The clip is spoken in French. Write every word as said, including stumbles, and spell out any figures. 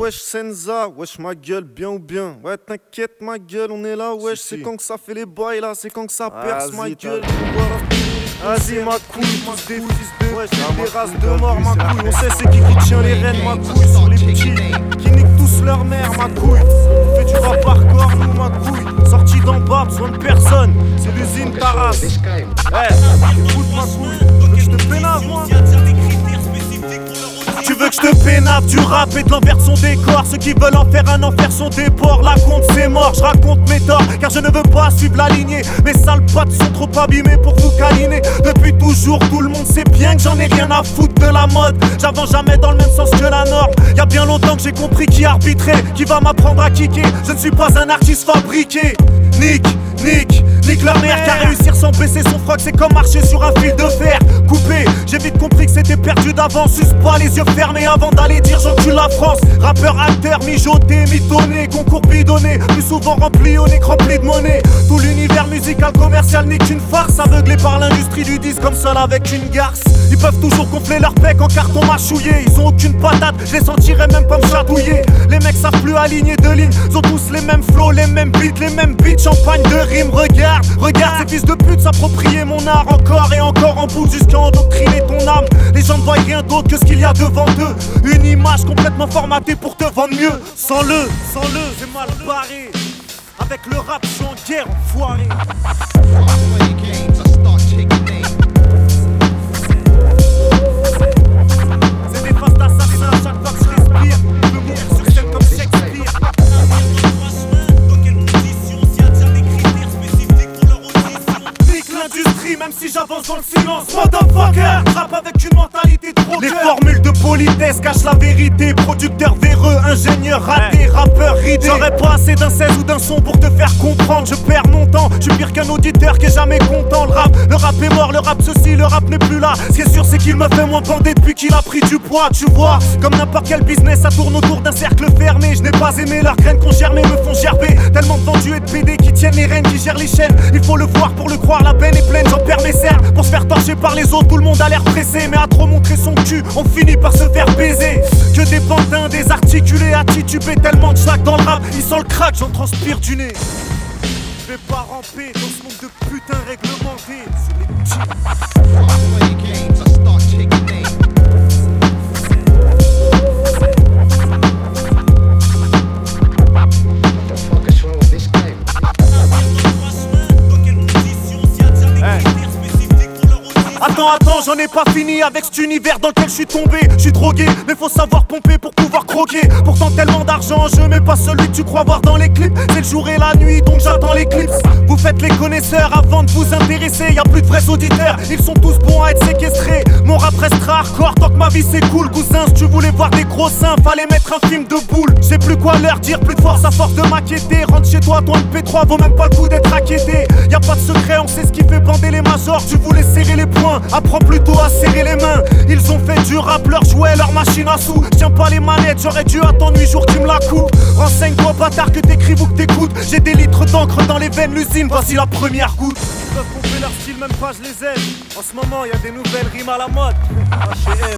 wesh Senza, wesh ma gueule, bien ou bien. Ouais t'inquiète ma gueule, on est là, wesh. Si, c'est si. quand que ça fait les bails là, c'est quand que ça perce ma Vas-y, gueule. t'as- Vas-y ma couille, tous des fils de wesh, Ah, des ma races couille, de t'as mort vu, ma c'est la couille. On fête. sait c'est qui qui tient les rênes ma couille. Sur les petits, qui niquent tous leur mère ma couille. On fait du rap hardcore nous ma couille. Sorti d'en bas, besoin de personne. C'est l'usine Taras. Eh, écoute ma couille, tu veux que je te pénave moi? Tu veux que je te pénave du rap et de l'envers son décor. Ceux qui veulent en faire un enfer sont des porcs. La compte c'est mort, je raconte mes torts. Car je ne veux pas suivre la lignée. Mes sales pattes sont trop abîmées pour vous câliner. Depuis toujours tout le monde sait bien que j'en ai rien à foutre de la mode. J'avance jamais dans le même sens que la norme. Y'a bien longtemps que j'ai compris qui arbitrait, qui va m'apprendre à kicker. Je ne suis pas un artiste fabriqué. Nick, Nick, nique leur mère. Car réussir sans baisser son froc c'est comme marcher sur un fil de fer coupé. J'ai vite compris que c'était perdu d'avance. Suce pas les yeux fermés avant d'aller dire j'encule la France. Rappeur, acteur, mijoté, mitonné, concours bidonné, plus souvent rempli au nez rempli de monnaie. Tout l'univers musical commercial n'est qu'une farce, aveuglé par l'industrie du disque comme seul avec une garce. Ils peuvent toujours gonfler leur pec en carton mâchouillé. Ils ont aucune patate, je les sentirais même pas me chatouiller. Les mecs savent plus aligner deux lignes, ils ont tous les mêmes flows, les mêmes beats, les mêmes beats, champagne de rime. Regarde, regarde ces fils de pute s'approprier mon art encore et encore en boucle jusqu'à endoctriner ton âme. Les gens ne voient rien d'autre que ce qu'il y a devant eux. Une image complètement formatée pour te vendre mieux. Sans le, sans le, c'est mal barré. Avec le rap, je suis en guerre, enfoiré. C'est des faces d'assassins à chaque fois que je respire. Je veux mourir sur scène comme Shakespeare. Nique l'industrie, même si j'avance dans le silence. Motherfucker, rap avec une mentalité trop. Les formules de politesse cachent la vérité. Producteur véreux, ingénieur raté, rappeur ridé. J'aurais pas assez d'un seize ou d'un son pour te faire comprendre. Je perds mon temps, je suis pire qu'un auditeur qui est jamais content. Le rap, le rap est mort, le rap ceci, le rap n'est plus là. Ce qui est sûr c'est qu'il me fait moins bander depuis qu'il a pris du poids. Tu vois, comme n'importe quel business, ça tourne autour d'un cercle fermé. Je n'ai pas aimé leurs graines qu'on germé, me font gerber. Tellement de vendus et de P D qui tiennent les rênes, qui gèrent les chaînes. Il faut le voir pour le croire, la peine est pleine, j'en perds mes cernes. Pour se faire torcher par les autres, tout le monde a l'air pressé. Mais à trop montrer son cul, on finit par se faire baiser. Que des pantins, des articulés à tituber. Tellement de sacs dans le rap, ils sentent le crack, j'en transpire du nez. Je vais pas ramper dans ce monde de putain réglementé. Sur les petits. Attends, attends, j'en ai pas fini avec cet univers dans lequel je suis tombé. Je suis drogué, mais faut savoir pomper pour pouvoir croquer. Pourtant tellement d'argent en jeu, mais pas celui que tu crois voir dans les clips. C'est le jour et la nuit, donc j'attends l'éclipse. Vous faites les connaisseurs avant de vous intéresser. Y'a plus de vrais auditeurs, ils sont tous bons à être séquestrés. Mon rap restera hardcore tant que ma vie c'est cool. Cousin, si tu voulais voir des gros seins, fallait mettre un film de boule. J'ai plus quoi leur dire, plus de force à force de m'inquiéter. Rentre chez toi, ton M P trois vaut même pas le coup d'être inquiété. Y'a pas de secret, on sait ce qui fait bander les majors. Tu voulais serrer les poings, apprends plutôt à serrer les mains. Ils ont fait du rap leur jouet, leur machine à sous. J'tiens pas les manettes, j'aurais dû attendre huit jours qu'ils me la coupent. Renseigne-toi bâtard que t'écrives ou que t'écoutes. J'ai des litres d'encre dans les veines, l'usine, voici la première goutte. Ils peuvent pomper leur style, même pas je les aime. En ce moment y'a des nouvelles rimes à la mode.